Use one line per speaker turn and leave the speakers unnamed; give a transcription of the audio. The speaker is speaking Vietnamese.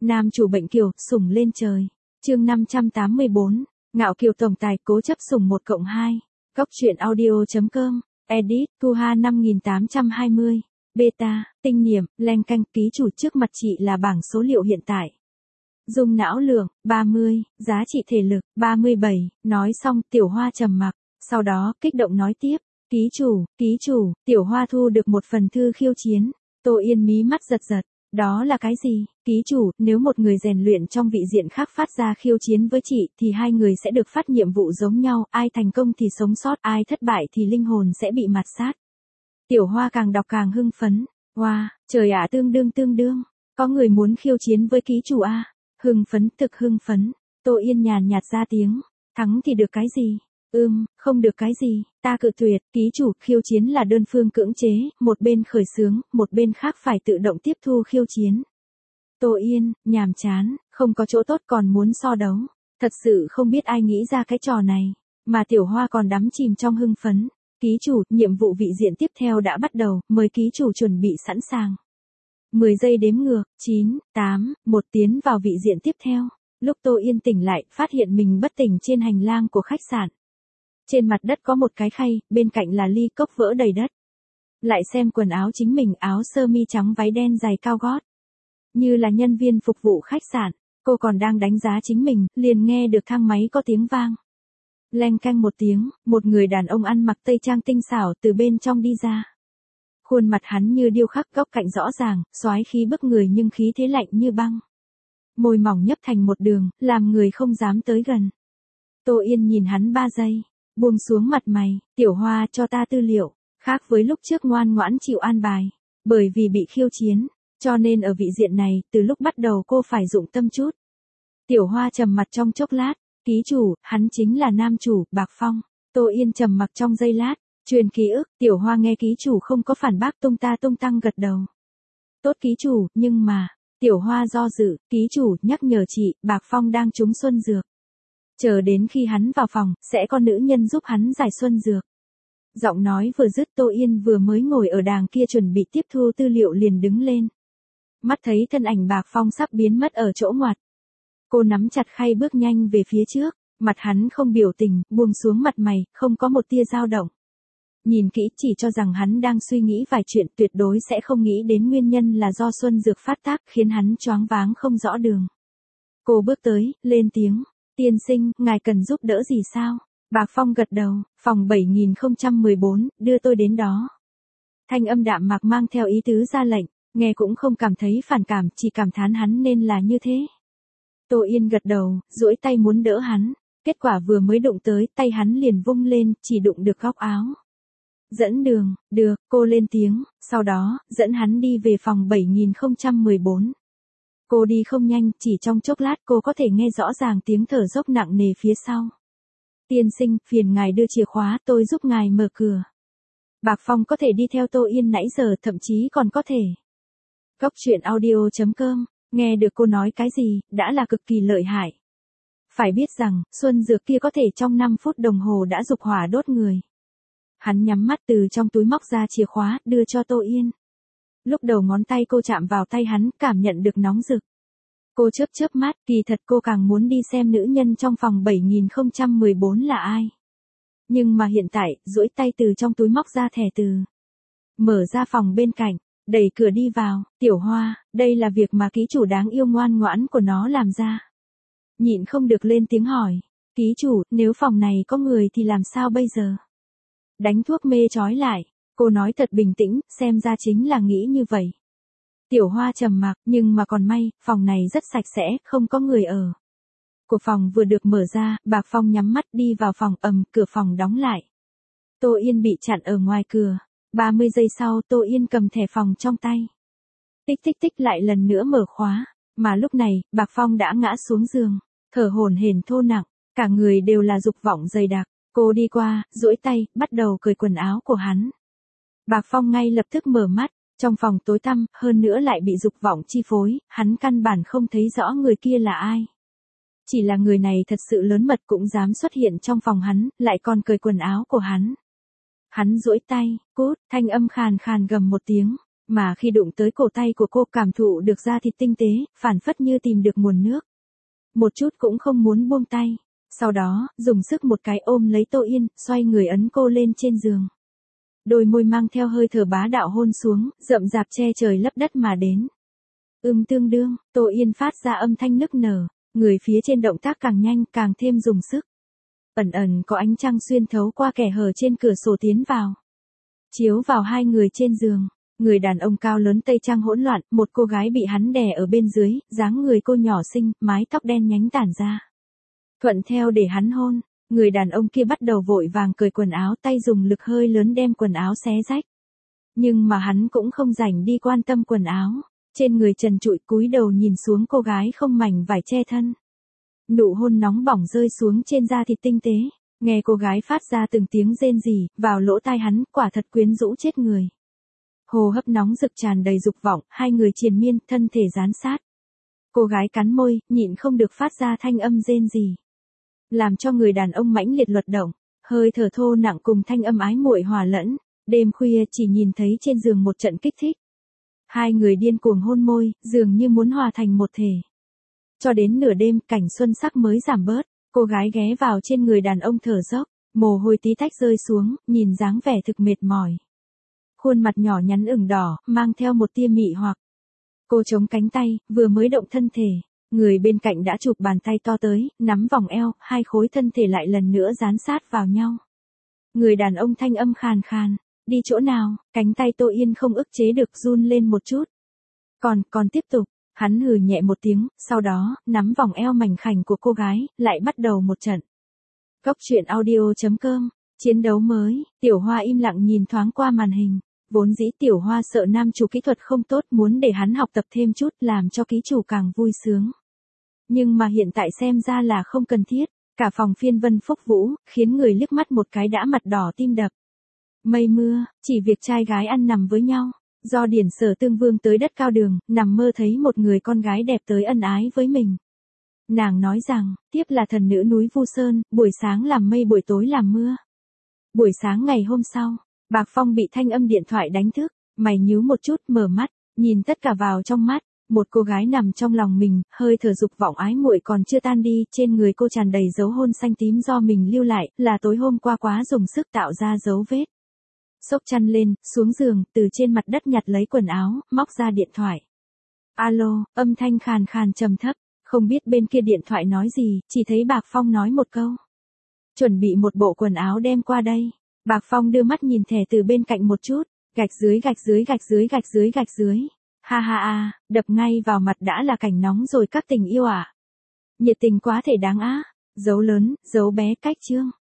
Nam chủ bệnh kiều, sủng lên trời. Chương 584, ngạo kiều tổng tài cố chấp sủng 1+2. Góc truyện audio.com, edit, Tuha 5820. Beta, tinh niệm, leng canh, ký chủ trước mặt chị là bảng số liệu hiện tại. Dung não lượng, 30, giá trị thể lực, 37, nói xong Tiểu Hoa trầm mặc, sau đó kích động nói tiếp, ký chủ, Tiểu Hoa thu được một phần thư khiêu chiến. Tô Yên mí mắt giật giật, đó là cái gì? Ký chủ, nếu một người rèn luyện trong vị diện khác phát ra khiêu chiến với chị thì hai người sẽ được phát nhiệm vụ giống nhau, ai thành công thì sống sót, ai thất bại thì linh hồn sẽ bị mạt sát. Tiểu Hoa càng đọc càng hưng phấn, wow, trời ạ, tương đương, có người muốn khiêu chiến với ký chủ a. Hưng phấn, thực hưng phấn. Tô Yên nhàn nhạt ra tiếng, thắng thì được cái gì? Không được cái gì, ta cự tuyệt. Ký chủ, khiêu chiến là đơn phương cưỡng chế, một bên khởi xướng, một bên khác phải tự động tiếp thu khiêu chiến. Tô Yên, nhàm chán, không có chỗ tốt còn muốn so đấu. Thật sự không biết ai nghĩ ra cái trò này, mà Tiểu Hoa còn đắm chìm trong hưng phấn. Ký chủ, nhiệm vụ vị diện tiếp theo đã bắt đầu, mời ký chủ chuẩn bị sẵn sàng. 10 giây đếm ngược, 9, 8, 1 tiến vào vị diện tiếp theo. Lúc Tô Yên tỉnh lại, phát hiện mình bất tỉnh trên hành lang của khách sạn. Trên mặt đất có một cái khay, bên cạnh là ly cốc vỡ đầy đất. Lại xem quần áo chính mình, áo sơ mi trắng váy đen dài cao gót. Như là nhân viên phục vụ khách sạn, cô còn đang đánh giá chính mình, liền nghe được thang máy có tiếng vang. Leng canh một tiếng, một người đàn ông ăn mặc tây trang tinh xảo từ bên trong đi ra. Khuôn mặt hắn như điêu khắc, góc cạnh rõ ràng, soái khí bức người nhưng khí thế lạnh như băng. Môi mỏng nhấp thành một đường, làm người không dám tới gần. Tô Yên nhìn hắn 3 giây, buông xuống mặt mày, Tiểu Hoa cho ta tư liệu, khác với lúc trước ngoan ngoãn chịu an bài. Bởi vì bị khiêu chiến, cho nên ở vị diện này, từ lúc bắt đầu cô phải dụng tâm chút. Tiểu Hoa trầm mặt trong chốc lát, ký chủ, hắn chính là nam chủ, Bạc Phong. Tô Yên trầm mặc trong giây lát. Truyền ký ức, Tiểu Hoa nghe ký chủ không có phản bác tung ta tung tăng gật đầu. Tốt ký chủ, nhưng mà, Tiểu Hoa do dự, ký chủ nhắc nhở chị, Bạc Phong đang trúng xuân dược. Chờ đến khi hắn vào phòng, sẽ có nữ nhân giúp hắn giải xuân dược. Giọng nói vừa dứt, Tô Yên vừa mới ngồi ở đàng kia chuẩn bị tiếp thu tư liệu liền đứng lên. Mắt thấy thân ảnh Bạc Phong sắp biến mất ở chỗ ngoặt. Cô nắm chặt khay bước nhanh về phía trước, mặt hắn không biểu tình, buông xuống mặt mày, không có một tia dao động. Nhìn kỹ chỉ cho rằng hắn đang suy nghĩ vài chuyện, tuyệt đối sẽ không nghĩ đến nguyên nhân là do xuân dược phát tác khiến hắn choáng váng không rõ đường. Cô bước tới, lên tiếng, tiên sinh, ngài cần giúp đỡ gì sao? Bạc Phong gật đầu, phòng 7014, đưa tôi đến đó. Thanh âm đạm mạc mang theo ý tứ ra lệnh, nghe cũng không cảm thấy phản cảm, chỉ cảm thán hắn nên là như thế. Tô Yên gật đầu, duỗi tay muốn đỡ hắn, kết quả vừa mới đụng tới, tay hắn liền vung lên, chỉ đụng được góc áo. Dẫn đường, được, cô lên tiếng, sau đó, dẫn hắn đi về phòng 7014. Cô đi không nhanh, chỉ trong chốc lát cô có thể nghe rõ ràng tiếng thở dốc nặng nề phía sau. Tiên sinh, phiền ngài đưa chìa khóa, tôi giúp ngài mở cửa. Bạc Phong có thể đi theo Tô Yên nãy giờ, thậm chí còn có thể. Góc truyện audio.com, nghe được cô nói cái gì, đã là cực kỳ lợi hại. Phải biết rằng, xuân dược kia có thể trong 5 phút đồng hồ đã dục hỏa đốt người. Hắn nhắm mắt từ trong túi móc ra chìa khóa, đưa cho Tô Yên. Lúc đầu ngón tay cô chạm vào tay hắn, cảm nhận được nóng rực. Cô chớp mắt, kỳ thật cô càng muốn đi xem nữ nhân trong phòng 7014 là ai. Nhưng mà hiện tại, duỗi tay từ trong túi móc ra thẻ từ. Mở ra phòng bên cạnh, đẩy cửa đi vào, Tiểu Hoa, đây là việc mà ký chủ đáng yêu ngoan ngoãn của nó làm ra. Nhịn không được lên tiếng hỏi, ký chủ, nếu phòng này có người thì làm sao bây giờ? Đánh thuốc mê trói lại, cô nói thật bình tĩnh, xem ra chính là nghĩ như vậy. Tiểu Hoa trầm mặc, nhưng mà còn may, phòng này rất sạch sẽ, không có người ở. Cửa phòng vừa được mở ra, Bạc Phong nhắm mắt đi vào phòng, cửa phòng đóng lại. Tô Yên bị chặn ở ngoài cửa. 30 giây sau, Tô Yên cầm thẻ phòng trong tay. Tích tích tích lại lần nữa mở khóa, mà lúc này, Bạc Phong đã ngã xuống giường, thở hổn hển thô nặng, cả người đều là dục vọng dày đặc. Cô đi qua, duỗi tay, bắt đầu cởi quần áo của hắn. Bạc Phong ngay lập tức mở mắt, trong phòng tối tăm, hơn nữa lại bị dục vọng chi phối, hắn căn bản không thấy rõ người kia là ai. Chỉ là người này thật sự lớn mật cũng dám xuất hiện trong phòng hắn, lại còn cởi quần áo của hắn. Hắn duỗi tay, cút, thanh âm khàn khàn gầm một tiếng, Mà khi đụng tới cổ tay của cô cảm thụ được da thịt tinh tế, phản phất như tìm được nguồn nước. Một chút cũng không muốn buông tay. Sau đó, dùng sức một cái ôm lấy Tô Yên, xoay người ấn cô lên trên giường. Đôi môi mang theo hơi thở bá đạo hôn xuống, rậm rạp che trời lấp đất mà đến. Tương đương, Tô Yên phát ra âm thanh nức nở, người phía trên động tác càng nhanh càng thêm dùng sức. Ẩn ẩn có ánh trăng xuyên thấu qua kẻ hở trên cửa sổ tiến vào. Chiếu vào hai người trên giường, người đàn ông cao lớn tây trang hỗn loạn, một cô gái bị hắn đè ở bên dưới, dáng người cô nhỏ xinh, mái tóc đen nhánh tản ra. Thuận theo để hắn hôn, người đàn ông kia bắt đầu vội vàng cởi quần áo, tay dùng lực hơi lớn đem quần áo xé rách. Nhưng mà hắn cũng không rảnh đi quan tâm quần áo, trên người trần trụi cúi đầu nhìn xuống cô gái không mảnh vải che thân. Nụ hôn nóng bỏng rơi xuống trên da thịt tinh tế, nghe cô gái phát ra từng tiếng rên rỉ, vào lỗ tai hắn, quả thật quyến rũ chết người. Hô hấp nóng rực tràn đầy dục vọng, hai người triền miên, thân thể dán sát. Cô gái cắn môi, nhịn không được phát ra thanh âm rên rỉ, làm cho người đàn ông mãnh liệt luật động, hơi thở thô nặng cùng thanh âm ái muội hòa lẫn. Đêm khuya chỉ nhìn thấy trên giường một trận kích thích. Hai người điên cuồng hôn môi, dường như muốn hòa thành một thể. Cho đến nửa đêm, cảnh xuân sắc mới giảm bớt, cô gái ghé vào trên người đàn ông thở dốc, mồ hôi tí tách rơi xuống, nhìn dáng vẻ thực mệt mỏi. Khuôn mặt nhỏ nhắn ửng đỏ, mang theo một tia mị hoặc. Cô chống cánh tay, vừa mới động thân thể, người bên cạnh đã chụp bàn tay to tới, nắm vòng eo, hai khối thân thể lại lần nữa dán sát vào nhau. Người đàn ông thanh âm khàn khàn, đi chỗ nào, cánh tay Tô Yên không ức chế được run lên một chút. Còn tiếp tục, hắn hừ nhẹ một tiếng, sau đó, nắm vòng eo mảnh khảnh của cô gái, lại bắt đầu một trận. Góc truyện audio.com, chiến đấu mới, Tiểu Hoa im lặng nhìn thoáng qua màn hình. Vốn dĩ Tiểu Hoa sợ nam chủ kỹ thuật không tốt, muốn để hắn học tập thêm chút, làm cho ký chủ càng vui sướng. Nhưng mà hiện tại xem ra là không cần thiết, cả phòng phiên vân phúc vũ, khiến người liếc mắt một cái đã mặt đỏ tim đập. Mây mưa, chỉ việc trai gái ăn nằm với nhau. Do Điển Sở Tương Vương tới đất cao đường, nằm mơ thấy một người con gái đẹp tới ân ái với mình. Nàng nói rằng, tiếp là thần nữ núi Vu Sơn, buổi sáng làm mây buổi tối làm mưa. Buổi sáng ngày hôm sau, Bạc Phong bị thanh âm điện thoại đánh thức, mày nhíu một chút, mở mắt, nhìn tất cả vào trong mắt, một cô gái nằm trong lòng mình, hơi thở dục vọng ái muội còn chưa tan đi, trên người cô tràn đầy dấu hôn xanh tím do mình lưu lại, là tối hôm qua quá dùng sức tạo ra dấu vết. Xốc chăn lên, xuống giường, từ trên mặt đất nhặt lấy quần áo, móc ra điện thoại. Alo, âm thanh khàn khàn trầm thấp, không biết bên kia điện thoại nói gì, chỉ thấy Bạc Phong nói một câu. Chuẩn bị một bộ quần áo đem qua đây. Bạc Phong đưa mắt nhìn thẻ từ bên cạnh một chút, gạch dưới gạch dưới gạch dưới gạch dưới gạch dưới. Ha ha ha, đập ngay vào mặt đã là cảnh nóng rồi các tình yêu à. Nhiệt tình quá thể đáng á, dấu lớn, dấu bé cách chương.